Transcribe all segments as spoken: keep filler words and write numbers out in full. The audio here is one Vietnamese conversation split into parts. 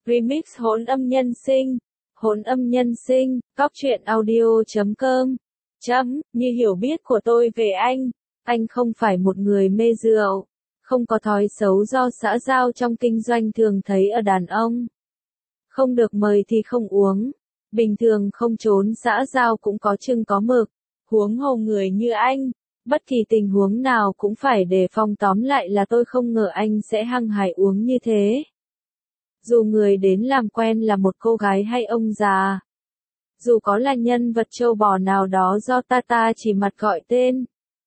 Remix hỗn âm nhân sinh. Hỗn âm nhân sinh, góc truyện audio chấm com. Chấm, như hiểu biết của tôi về anh, anh không phải một người mê rượu, không có thói xấu do xã giao trong kinh doanh thường thấy ở đàn ông. Không được mời thì không uống, bình thường không trốn xã giao cũng có chừng có mực, huống hồ người như anh, bất kỳ tình huống nào cũng phải đề phòng, tóm lại là tôi không ngờ anh sẽ hăng hái uống như thế. Dù người đến làm quen là một cô gái hay ông già, dù có là nhân vật trâu bò nào đó do ta ta chỉ mặt gọi tên.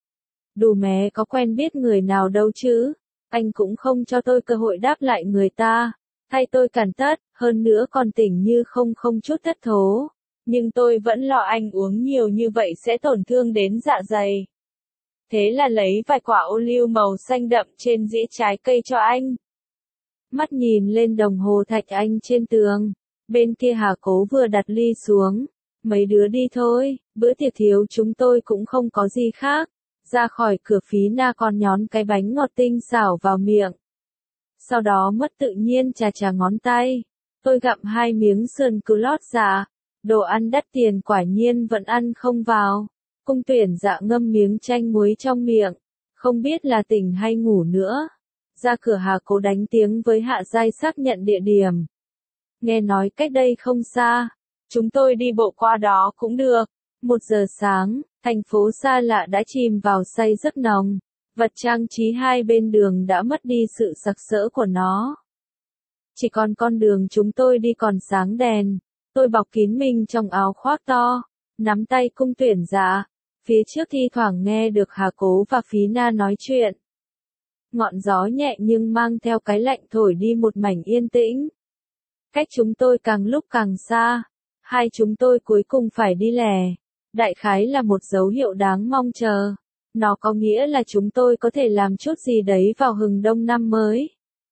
Đù mé có quen biết người nào đâu chứ, anh cũng không cho tôi cơ hội đáp lại người ta, thay tôi cản tất, hơn nữa còn tỉnh như không không chút thất thố. Nhưng tôi vẫn lo anh uống nhiều như vậy sẽ tổn thương đến dạ dày. Thế là lấy vài quả ô liu màu xanh đậm trên dĩa trái cây cho anh. Mắt nhìn lên đồng hồ thạch anh trên tường, bên kia Hà Cố vừa đặt ly xuống, mấy đứa đi thôi, bữa tiệc thiếu chúng tôi cũng không có gì khác. Ra khỏi cửa Phí Na còn nhón cái bánh ngọt tinh xảo vào miệng. Sau đó mất tự nhiên chà chà ngón tay, tôi gặm hai miếng sườn cừu lót dạ, đồ ăn đắt tiền quả nhiên vẫn ăn không vào. Cung Tuyển Dạ ngâm miếng chanh muối trong miệng, không biết là tỉnh hay ngủ nữa. Ra cửa Hà Cố đánh tiếng với Hạ Giai xác nhận địa điểm. Nghe nói cách đây không xa, chúng tôi đi bộ qua đó cũng được. Một giờ sáng, thành phố xa lạ đã chìm vào say giấc nồng, vật trang trí hai bên đường đã mất đi sự sặc sỡ của nó. Chỉ còn con đường chúng tôi đi còn sáng đèn, tôi bọc kín mình trong áo khoác to, nắm tay Cung Tuyển Dạ, phía trước thi thoảng nghe được Hà Cố và Phí Na nói chuyện. Ngọn gió nhẹ nhưng mang theo cái lạnh thổi đi một mảnh yên tĩnh. Cách chúng tôi càng lúc càng xa, hai chúng tôi cuối cùng phải đi lẻ. Đại khái là một dấu hiệu đáng mong chờ. Nó có nghĩa là chúng tôi có thể làm chút gì đấy vào hừng đông năm mới.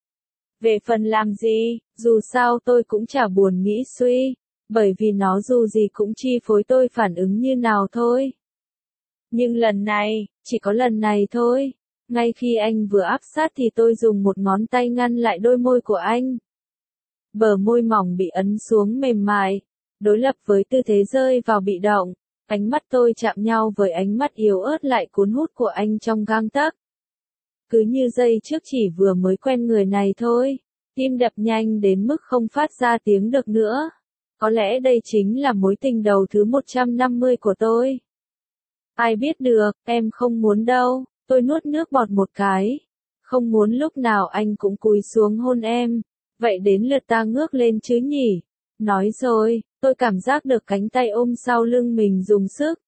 Về phần làm gì, dù sao tôi cũng chả buồn nghĩ suy, bởi vì nó dù gì cũng chi phối tôi phản ứng như nào thôi. Nhưng lần này, chỉ có lần này thôi. Ngay khi anh vừa áp sát thì tôi dùng một ngón tay ngăn lại đôi môi của anh. Bờ môi mỏng bị ấn xuống mềm mại, đối lập với tư thế rơi vào bị động. Ánh mắt tôi chạm nhau với ánh mắt yếu ớt lại cuốn hút của anh trong gang tấc. Cứ như giây trước chỉ vừa mới quen người này thôi, tim đập nhanh đến mức không phát ra tiếng được nữa. Có lẽ đây chính là mối tình đầu thứ một trăm năm mươi của tôi. Ai biết được, em không muốn đâu, tôi nuốt nước bọt một cái. Không muốn lúc nào anh cũng cúi xuống hôn em, vậy đến lượt ta ngước lên chứ nhỉ? Nói rồi, tôi cảm giác được cánh tay ôm sau lưng mình dùng sức.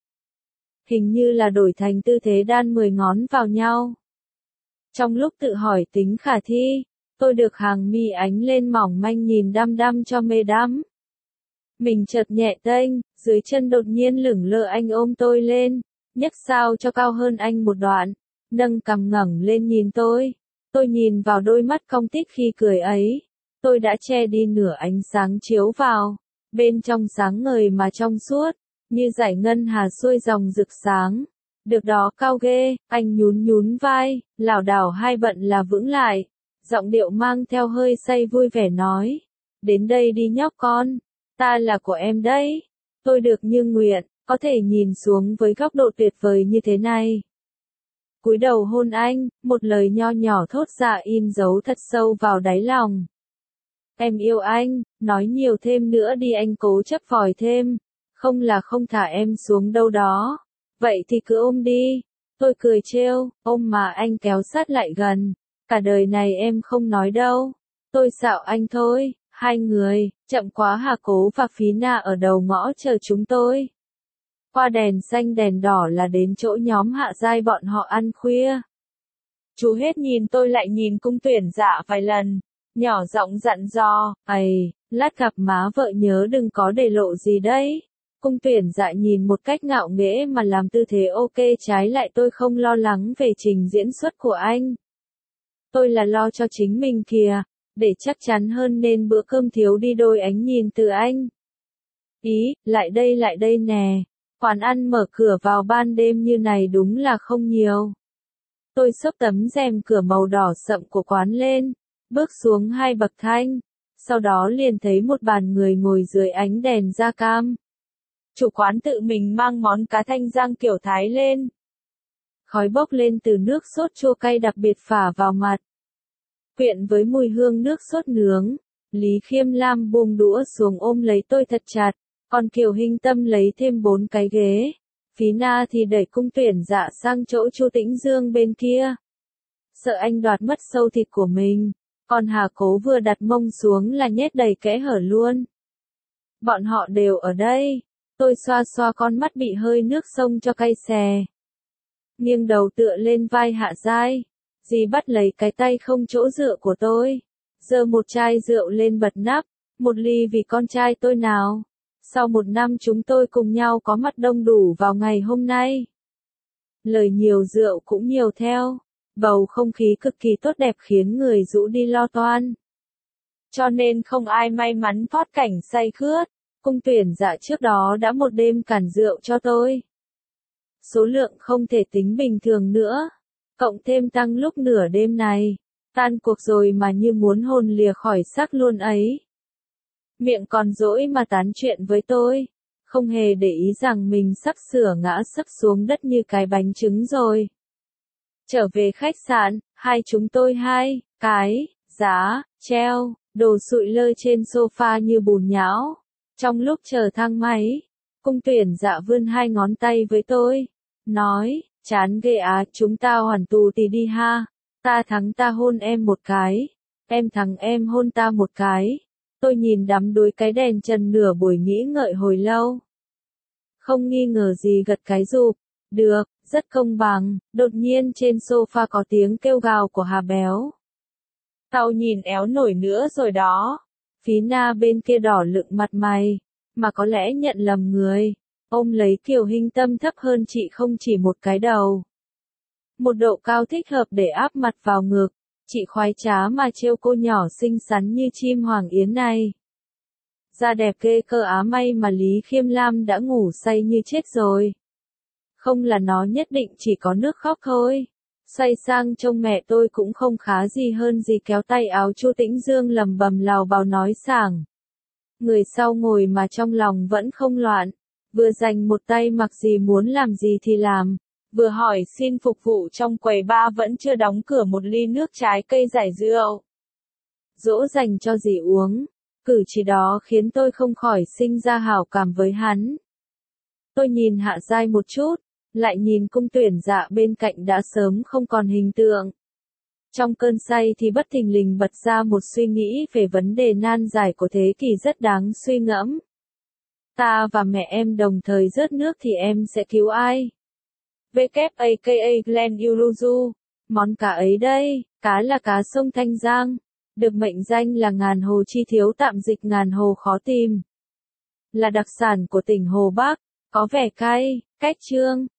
Hình như là đổi thành tư thế đan mười ngón vào nhau. Trong lúc tự hỏi tính khả thi, tôi được hàng mi ánh lên mỏng manh nhìn đăm đăm cho mê đắm. Mình chợt nhẹ tênh, dưới chân đột nhiên lửng lơ anh ôm tôi lên, nhấc sao cho cao hơn anh một đoạn, nâng cằm ngẩng lên nhìn tôi. Tôi nhìn vào đôi mắt cong tít khi cười ấy. Tôi đã che đi nửa ánh sáng chiếu vào, bên trong sáng ngời mà trong suốt, như dải ngân hà xuôi dòng rực sáng. Được đó cao ghê, anh nhún nhún vai, lảo đảo hai bận là vững lại, giọng điệu mang theo hơi say vui vẻ nói. Đến đây đi nhóc con, ta là của em đấy. Tôi được như nguyện, có thể nhìn xuống với góc độ tuyệt vời như thế này. Cúi đầu hôn anh, một lời nho nhỏ thốt ra in dấu thật sâu vào đáy lòng. Em yêu anh, nói nhiều thêm nữa đi, anh cố chấp vòi thêm, không là không thả em xuống đâu đó. Vậy thì cứ ôm đi. Tôi cười trêu, ôm mà anh kéo sát lại gần. Cả đời này em không nói đâu. Tôi xạo anh thôi. Hai người, chậm quá Hà Cố và Phí Na ở đầu ngõ chờ chúng tôi. Qua đèn xanh đèn đỏ là đến chỗ nhóm Hạ Giai bọn họ ăn khuya. Chú hết nhìn tôi lại nhìn Cung Tuyển Dạ vài lần, nhỏ giọng dặn dò, ầy, lát gặp má vợ nhớ đừng có để lộ gì đấy. Cung Tuyển Dạ nhìn một cách ngạo nghễ mà làm tư thế ok, trái lại tôi không lo lắng về trình diễn xuất của anh. Tôi là lo cho chính mình kìa, để chắc chắn hơn nên bữa cơm thiếu đi đôi ánh nhìn từ anh. Ý, lại đây lại đây nè, quán ăn mở cửa vào ban đêm như này đúng là không nhiều. Tôi xốc tấm rèm cửa màu đỏ sậm của quán lên, bước xuống hai bậc thang, Sau đó liền thấy một bàn người ngồi dưới ánh đèn da cam. Chủ quán tự mình mang món cá thanh giang kiểu Thái lên. Khói bốc lên từ nước sốt chua cay đặc biệt phả vào mặt. Quyện với mùi hương nước sốt nướng, Lý Khiêm Lam buông đũa xuống ôm lấy tôi thật chặt, còn Kiều Hinh Tâm lấy thêm bốn cái ghế. Phí Na thì đẩy Cung Tuyển Dạ sang chỗ Chu Tĩnh Dương bên kia. Sợ anh đoạt mất sâu thịt của mình, còn Hà Cố vừa đặt mông xuống là nhét đầy kẽ hở luôn. Bọn họ đều ở đây, tôi xoa xoa con mắt bị hơi nước sông cho cay xè. Nghiêng đầu tựa lên vai Hạ Giai, dì bắt lấy cái tay không chỗ dựa của tôi, giơ một chai rượu lên bật nắp, một ly vì con trai tôi nào. Sau một năm chúng tôi cùng nhau có mặt đông đủ vào ngày hôm nay. Lời nhiều rượu cũng nhiều theo, bầu không khí cực kỳ tốt đẹp khiến người rũ đi lo toan. Cho nên không ai may mắn thoát cảnh say khướt. Cung Tuyển Dạ trước đó đã một đêm cản rượu cho tôi. Số lượng không thể tính bình thường nữa, cộng thêm tăng lúc nửa đêm này, tan cuộc rồi mà như muốn hồn lìa khỏi xác luôn ấy. Miệng còn dỗi mà tán chuyện với tôi, không hề để ý rằng mình sắp sửa ngã sấp xuống đất như cái bánh trứng rồi. Trở về khách sạn, hai chúng tôi hai, cái, giá, treo, đồ sụi lơi trên sofa như bùn nhão. Trong lúc chờ thang máy, Cung Tuyển Dạ vươn hai ngón tay với tôi, nói, chán ghê á, chúng ta hoàn tù thì đi ha, ta thắng ta hôn em một cái, em thắng em hôn ta một cái. Tôi nhìn đắm đuối cái đèn trần nửa buổi nghĩ ngợi hồi lâu. Không nghi ngờ gì gật cái rụp, được, rất công bằng. Đột nhiên trên sofa có tiếng kêu gào của Hà Béo. Tao nhìn éo nổi nữa rồi đó. Phí Na bên kia đỏ lựng mặt mày, mà có lẽ nhận lầm người, ôm lấy Kiều Hinh Tâm thấp hơn chị không chỉ một cái đầu. Một độ cao thích hợp để áp mặt vào ngực, chị khoái trá mà trêu cô nhỏ xinh xắn như chim hoàng yến này. Da đẹp ghê cơ á, may mà Lý Khiêm Lam đã ngủ say như chết rồi. Không là nó nhất định chỉ có nước khóc thôi. Xoay sang trông mẹ tôi cũng không khá gì hơn gì kéo tay áo Chu Tĩnh Dương lầm bầm lào bào nói sảng. Người sau ngồi mà trong lòng vẫn không loạn, vừa dành một tay mặc gì muốn làm gì thì làm, vừa hỏi xin phục vụ trong quầy bar vẫn chưa đóng cửa một ly nước trái cây giải rượu. Dỗ dành cho dì uống, cử chỉ đó khiến tôi không khỏi sinh ra hảo cảm với hắn. Tôi nhìn Hạ Giai một chút, lại nhìn Cung Tuyển Dạ bên cạnh đã sớm không còn hình tượng. Trong cơn say thì bất thình lình bật ra một suy nghĩ về vấn đề nan giải của thế kỷ rất đáng suy ngẫm. Ta và mẹ em đồng thời rớt nước thì em sẽ cứu ai? vê ca a ca Glenn Uluzu, món cá ấy đây, cá là cá sông Thanh Giang, được mệnh danh là ngàn hồ chi thiếu tạm dịch ngàn hồ khó tìm. Là đặc sản của tỉnh Hồ Bắc, có vẻ cay, cách trương,